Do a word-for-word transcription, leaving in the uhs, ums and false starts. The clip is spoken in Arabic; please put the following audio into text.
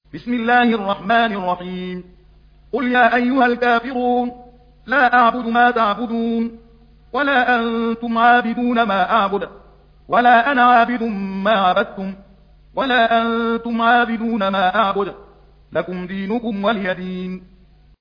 بسم الله الرحمن الرحيم. قل يا أيها الكافرون لا أعبد ما تعبدون ولا أنتم عابدون ما أعبد ولا أنا عابد ما عبدتم ولا أنتم عابدون ما أعبد لكم دينكم ولي دين.